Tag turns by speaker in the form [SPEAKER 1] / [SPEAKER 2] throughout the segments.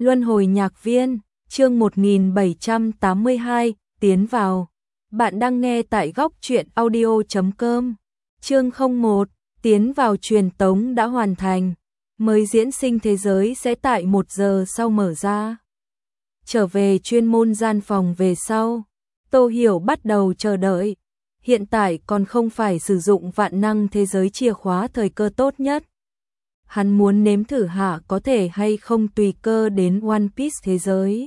[SPEAKER 1] Luân hồi nhạc viên, chương 1782, tiến vào. Bạn đang nghe tại góc truyện audio.com. Chương 01, tiến vào truyền tống đã hoàn thành. Mới diễn sinh thế giới sẽ tại 1 giờ sau mở ra. Trở về chuyên môn gian phòng về sau, Tô Hiểu bắt đầu chờ đợi. Hiện tại còn không phải sử dụng vạn năng thế giới chìa khóa thời cơ tốt nhất. Hắn muốn nếm thử hạ có thể hay không tùy cơ đến One Piece thế giới.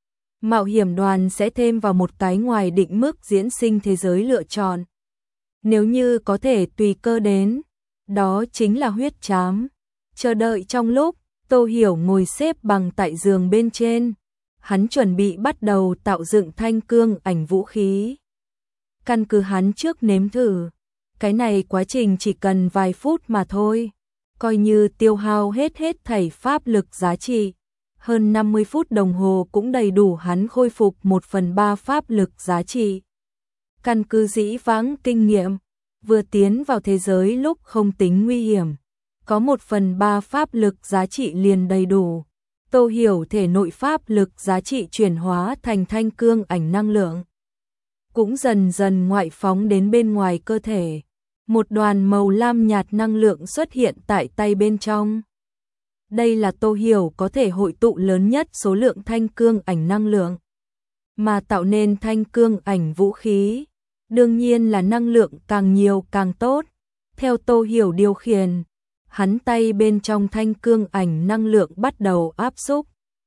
[SPEAKER 1] Mạo hiểm đoàn sẽ thêm vào một cái ngoài định mức diễn sinh thế giới lựa chọn. Nếu như có thể tùy cơ đến, đó chính là huyết trám. Chờ đợi trong lúc, Tô Hiểu ngồi xếp bằng tại giường bên trên. Hắn chuẩn bị bắt đầu tạo dựng thanh cương ảnh vũ khí. Căn cứ hắn trước nếm thử, cái này quá trình chỉ cần vài phút mà thôi. Coi như tiêu hao hết thảy pháp lực giá trị, hơn 50 phút đồng hồ cũng đầy đủ hắn khôi phục 1/3 pháp lực giá trị. Căn cứ dĩ vãng kinh nghiệm, vừa tiến vào thế giới lúc không tính nguy hiểm, có 1/3 pháp lực giá trị liền đầy đủ. Tô Hiểu thể nội pháp lực giá trị chuyển hóa thành thanh cương ảnh năng lượng, cũng dần dần ngoại phóng đến bên ngoài cơ thể. Một đoàn màu lam nhạt năng lượng xuất hiện tại tay bên trong. Đây là Tô Hiểu có thể hội tụ lớn nhất số lượng thanh cương ảnh năng lượng, mà tạo nên thanh cương ảnh vũ khí. Đương nhiên là năng lượng càng nhiều càng tốt. Theo Tô Hiểu điều khiển, hắn tay bên trong thanh cương ảnh năng lượng bắt đầu áp xúc.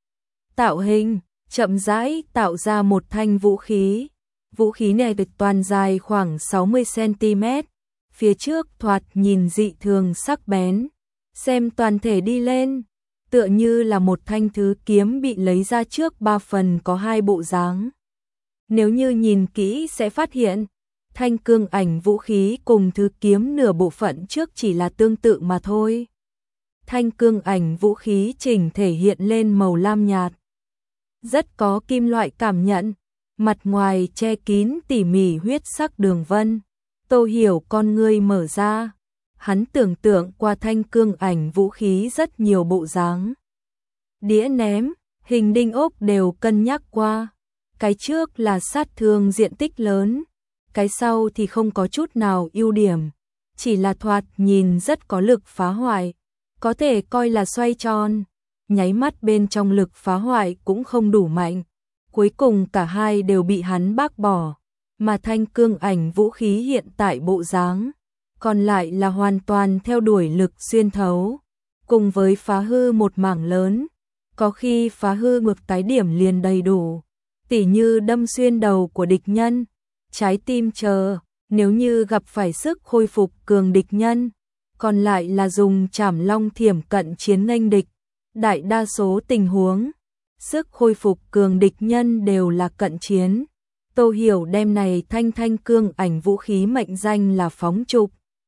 [SPEAKER 1] Tạo hình, chậm rãi tạo ra một thanh vũ khí. Vũ khí này toàn dài khoảng 60 cm. Phía trước thoạt nhìn dị thường sắc bén, xem toàn thể đi lên, tựa như là một thanh thứ kiếm bị lấy ra trước 3 phần có 2 bộ dáng. Nếu như nhìn kỹ sẽ phát hiện, thanh cương ảnh vũ khí cùng thứ kiếm nửa bộ phận trước chỉ là tương tự mà thôi. Thanh cương ảnh vũ khí chỉnh thể hiện lên màu lam nhạt, rất có kim loại cảm nhận, mặt ngoài che kín tỉ mỉ huyết sắc đường vân. Tô Hiểu con ngươi mở ra, hắn tưởng tượng qua thanh cương ảnh vũ khí rất nhiều bộ dáng. Đĩa ném, hình đinh ốc đều cân nhắc qua. Cái trước là sát thương diện tích lớn, cái sau thì không có chút nào ưu điểm, chỉ là thoạt nhìn rất có lực phá hoại, có thể coi là xoay tròn. Nháy mắt bên trong lực phá hoại cũng không đủ mạnh, cuối cùng cả hai đều bị hắn bác bỏ. Mà thanh cương ảnh vũ khí hiện tại bộ dáng, còn lại là hoàn toàn theo đuổi lực xuyên thấu, cùng với phá hư một mảng lớn, có khi phá hư một cái điểm liền đầy đủ, tỉ như đâm xuyên đầu của địch nhân, trái tim chờ. Nếu như gặp phải sức khôi phục cường địch nhân, còn lại là dùng trảm long thiểm cận chiến nghênh địch. Đại đa số tình huống, sức khôi phục cường địch nhân đều là cận chiến. Tô Hiểu đem này thanh cương ảnh vũ khí mệnh danh là phóng trục.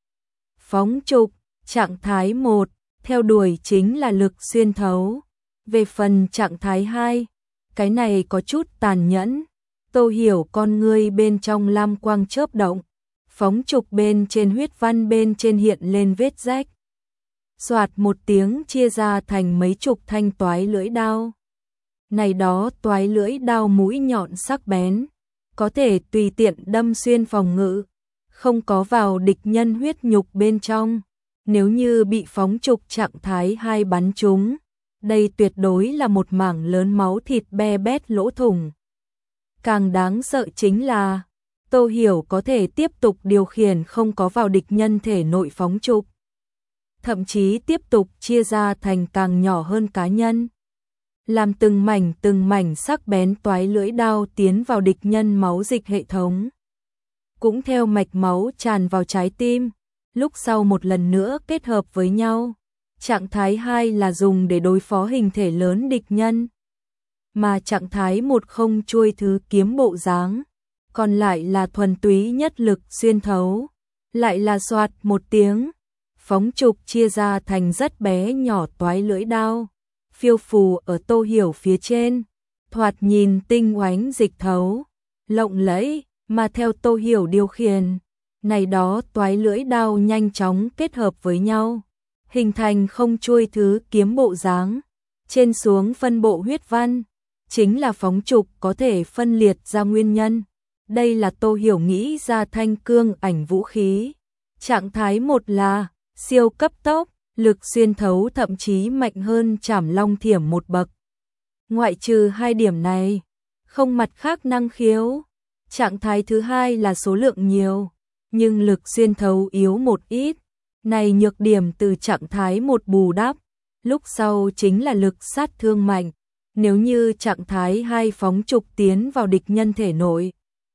[SPEAKER 1] Phóng trục, trạng thái 1, theo đuổi chính là lực xuyên thấu. Về phần trạng thái 2, cái này có chút tàn nhẫn. Tô Hiểu con ngươi bên trong lam quang chớp động, phóng trục bên trên huyết văn bên trên hiện lên vết rách. Soạt một tiếng chia ra thành mấy chục thanh toái lưỡi đao. Này đó toái lưỡi đao mũi nhọn sắc bén, có thể tùy tiện đâm xuyên phòng ngự, không có vào địch nhân huyết nhục bên trong. Nếu như bị phóng trục trạng thái 2 bắn trúng, đây tuyệt đối là một mảng lớn máu thịt be bét lỗ thủng. Càng đáng sợ chính là, Tô Hiểu có thể tiếp tục điều khiển không có vào địch nhân thể nội phóng trục, thậm chí tiếp tục chia ra thành càng nhỏ hơn cá nhân, làm từng mảnh sắc bén toái lưỡi đao tiến vào địch nhân máu dịch hệ thống, cũng theo mạch máu tràn vào trái tim, lúc sau một lần nữa kết hợp với nhau. Trạng thái 2 là dùng để đối phó hình thể lớn địch nhân, mà trạng thái 1 không chuôi thứ kiếm bộ dáng, còn lại là thuần túy nhất lực xuyên thấu. Lại là soạt một tiếng, phóng trục chia ra thành rất bé nhỏ toái lưỡi đao, phiêu phù ở Tô Hiểu phía trên, thoạt nhìn tinh oánh dịch thấu, lộng lẫy, mà theo Tô Hiểu điều khiển, này đó toái lưỡi đao nhanh chóng kết hợp với nhau, hình thành không chuôi thứ kiếm bộ dáng. trên xuống phân bộ huyết văn, chính là phóng trục có thể phân liệt ra nguyên nhân. Đây là Tô Hiểu nghĩ ra thanh cương ảnh vũ khí. Trạng thái 1 là siêu cấp tốc, lực xuyên thấu thậm chí mạnh hơn Trảm Long Thiểm một bậc. Ngoại trừ hai điểm này, không mặt khác năng khiếu. Trạng thái thứ hai là số lượng nhiều, nhưng lực xuyên thấu yếu một ít. Này nhược điểm từ trạng thái 1 bù đắp, lúc sau chính là lực sát thương mạnh. Nếu như trạng thái 2 phóng trục tiến vào địch nhân thể nội,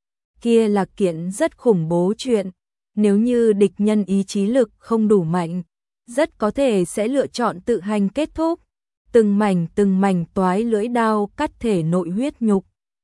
[SPEAKER 1] kia là kiện rất khủng bố chuyện. Nếu như địch nhân ý chí lực không đủ mạnh, rất có thể sẽ lựa chọn tự hành kết thúc. Từng mảnh toái lưỡi đao cắt thể nội huyết nhục.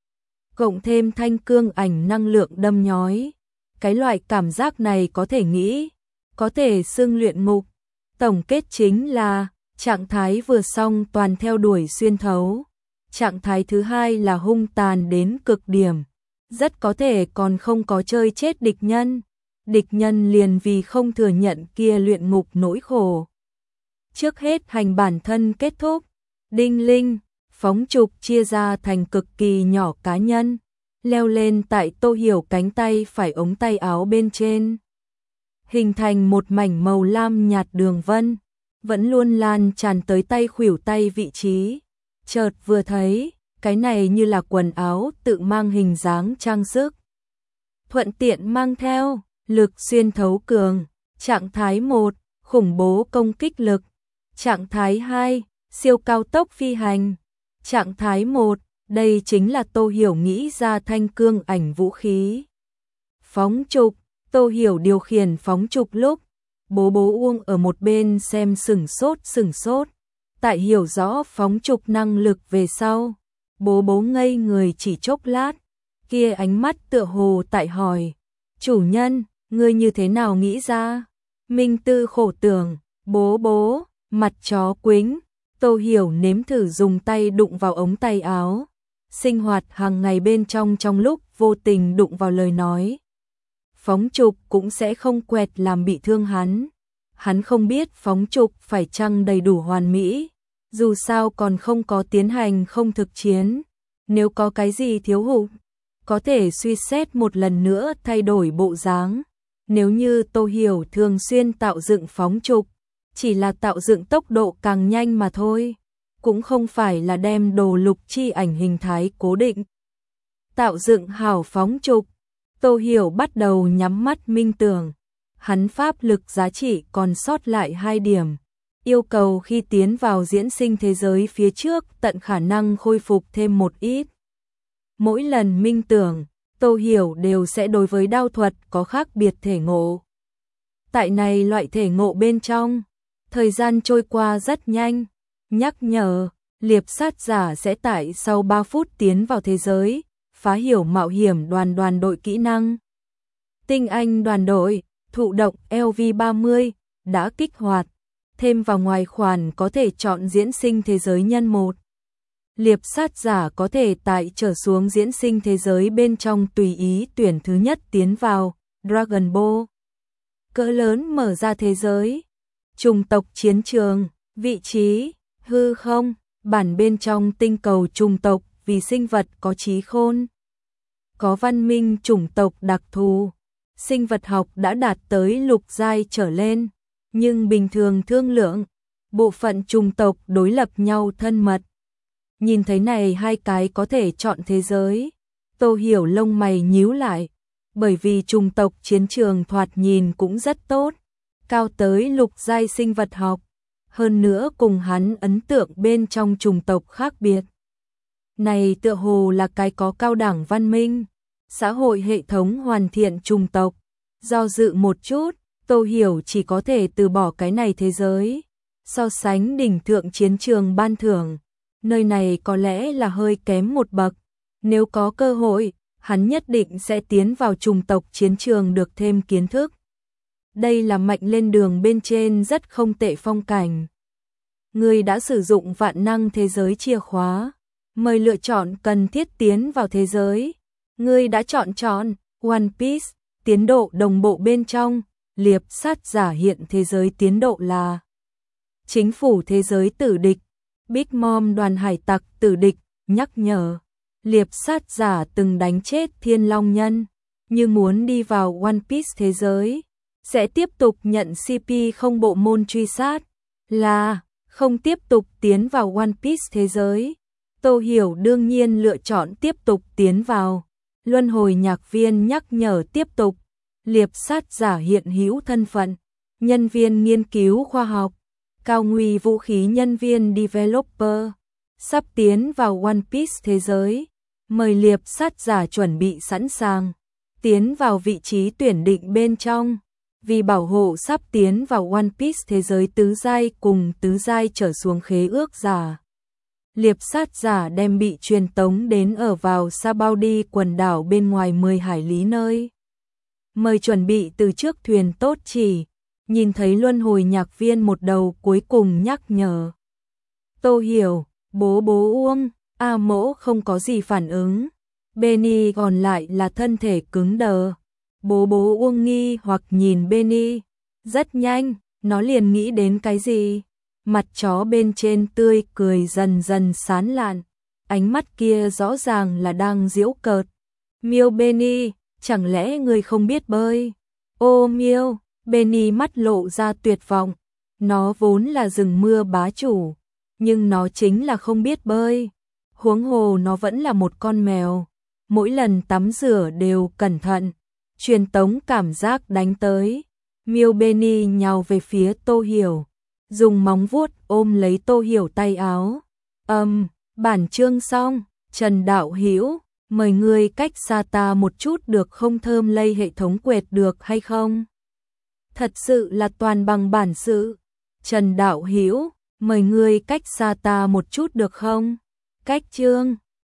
[SPEAKER 1] Cộng thêm thanh cương ảnh năng lượng đâm nhói. Cái loại cảm giác này có thể nghĩ, có thể xưng luyện ngục. Tổng kết chính là, trạng thái vừa xong toàn theo đuổi xuyên thấu. Trạng thái thứ hai là hung tàn đến cực điểm. Rất có thể còn không có chơi chết địch nhân. Địch nhân liền vì không thừa nhận kia luyện ngục nỗi khổ. Trước hết hành bản thân kết thúc. Đinh linh, phóng trục chia ra thành cực kỳ nhỏ cá nhân, leo lên tại Tô Hiểu cánh tay phải ống tay áo bên trên. Hình thành một mảnh màu lam nhạt đường vân, vẫn luôn lan tràn tới tay khuỷu tay vị trí. Chợt vừa thấy, cái này như là quần áo tự mang hình dáng trang sức. Thuận tiện mang theo, lực xuyên thấu cường, trạng thái 1, khủng bố công kích lực, trạng thái 2, siêu cao tốc phi hành, trạng thái 1, đây chính là Tô Hiểu nghĩ ra thanh cương ảnh vũ khí. Phóng trục, Tô Hiểu điều khiển phóng trục lúc, bố Uông ở một bên xem sửng sốt. Tại hiểu rõ phóng trục năng lực về sau, bố ngây người chỉ chốc lát, kia ánh mắt tựa hồ tại hỏi, chủ nhân, ngươi như thế nào nghĩ ra? Minh tư khổ tưởng, bố, mặt chó quĩnh. Tô Hiểu nếm thử dùng tay đụng vào ống tay áo. Sinh hoạt hàng ngày bên trong lúc vô tình đụng vào lời nói. Phóng trục cũng sẽ không quẹt làm bị thương hắn. Hắn không biết phóng trục phải chăng đầy đủ hoàn mỹ. Dù sao còn không có tiến hành không thực chiến. Nếu có cái gì thiếu hụt, có thể suy xét một lần nữa thay đổi bộ dáng. Nếu như Tô Hiểu thường xuyên tạo dựng phóng trục, chỉ là tạo dựng tốc độ càng nhanh mà thôi, cũng không phải là đem đồ lục chi ảnh hình thái cố định. Tạo dựng hảo phóng trục, Tô Hiểu bắt đầu nhắm mắt minh tưởng, hắn pháp lực giá trị còn sót lại 2 điểm, yêu cầu khi tiến vào diễn sinh thế giới phía trước tận khả năng khôi phục thêm một ít. Mỗi lần minh tưởng, Tô Hiểu đều sẽ đối với đao thuật có khác biệt thể ngộ. Tại này loại thể ngộ bên trong, thời gian trôi qua rất nhanh, nhắc nhở, liệp sát giả sẽ tại sau 3 phút tiến vào thế giới, phá hiểu mạo hiểm đoàn đội kỹ năng. Tinh anh đoàn đội, thụ động LV30, đã kích hoạt, thêm vào ngoài khoản có thể chọn diễn sinh thế giới nhân 1. Liệp sát giả có thể tại trở xuống diễn sinh thế giới bên trong tùy ý tuyển thứ nhất tiến vào, Dragon Ball. Cỡ lớn mở ra thế giới. Chủng tộc chiến trường, vị trí, hư không, bản bên trong tinh cầu chủng tộc vì sinh vật có trí khôn. Có văn minh chủng tộc đặc thù, sinh vật học đã đạt tới lục giai trở lên, nhưng bình thường thương lượng, bộ phận chủng tộc đối lập nhau thân mật. Nhìn thấy này hai cái có thể chọn thế giới, Tô Hiểu lông mày nhíu lại, bởi vì chủng tộc chiến trường thoạt nhìn cũng rất tốt, cao tới lục giai sinh vật học, hơn nữa cùng hắn ấn tượng bên trong chủng tộc khác biệt. Này tựa hồ là cái có cao đẳng văn minh, xã hội hệ thống hoàn thiện chủng tộc. Do dự một chút, Tô Hiểu chỉ có thể từ bỏ cái này thế giới. So sánh đỉnh thượng chiến trường ban thưởng, nơi này có lẽ là hơi kém một bậc. Nếu có cơ hội, hắn nhất định sẽ tiến vào chủng tộc chiến trường được thêm kiến thức. Đây là mạnh lên đường bên trên rất không tệ phong cảnh. Người đã sử dụng vạn năng thế giới chìa khóa, mời lựa chọn cần thiết tiến vào thế giới. Người đã chọn One Piece, tiến độ đồng bộ bên trong, liệp sát giả hiện thế giới tiến độ là chính phủ thế giới tử địch, Big Mom đoàn hải tặc tử địch, nhắc nhở. Liệp sát giả từng đánh chết Thiên Long Nhân, như muốn đi vào One Piece thế giới, sẽ tiếp tục nhận CP không bộ môn truy sát, là không tiếp tục tiến vào One Piece thế giới. Tô Hiểu đương nhiên lựa chọn tiếp tục tiến vào. Luân hồi nhạc viên nhắc nhở tiếp tục. Liệp sát giả hiện hữu thân phận, nhân viên nghiên cứu khoa học, cao nguy vũ khí nhân viên developer, sắp tiến vào One Piece thế giới. Mời liệp sát giả chuẩn bị sẵn sàng, tiến vào vị trí tuyển định bên trong. Vì bảo hộ sắp tiến vào One Piece thế giới tứ giai cùng tứ giai trở xuống khế ước giả, liệp sát giả đem bị truyền tống đến ở vào Sabaody quần đảo bên ngoài 10 hải lý nơi. Mời chuẩn bị từ trước thuyền tốt chỉ. Nhìn thấy luân hồi nhạc viên một đầu cuối cùng nhắc nhở. Tô Hiểu, bố Uông, A Mỗ không có gì phản ứng. Benny còn lại là thân thể cứng đờ. Bố Uông nghi hoặc nhìn Benny. Rất nhanh, nó liền nghĩ đến cái gì? Mặt chó bên trên tươi cười dần dần sán lạn. Ánh mắt kia rõ ràng là đang giễu cợt. Miêu Benny, chẳng lẽ ngươi không biết bơi? Ô Miêu, Benny mắt lộ ra tuyệt vọng. Nó vốn là rừng mưa bá chủ, nhưng nó chính là không biết bơi. Huống hồ nó vẫn là một con mèo. Mỗi lần tắm rửa đều cẩn thận. Truyền tống cảm giác đánh tới. Miêu Benny nhào về phía Tô Hiểu, dùng móng vuốt ôm lấy Tô Hiểu tay áo. Bản chương xong. Trần Đạo Hữu, mời ngươi cách xa ta một chút được không? Thơm lây hệ thống quẹt được hay không? Thật sự là toàn bằng bản sự. Trần Đạo Hữu, mời ngươi cách xa ta một chút được không? Cách chương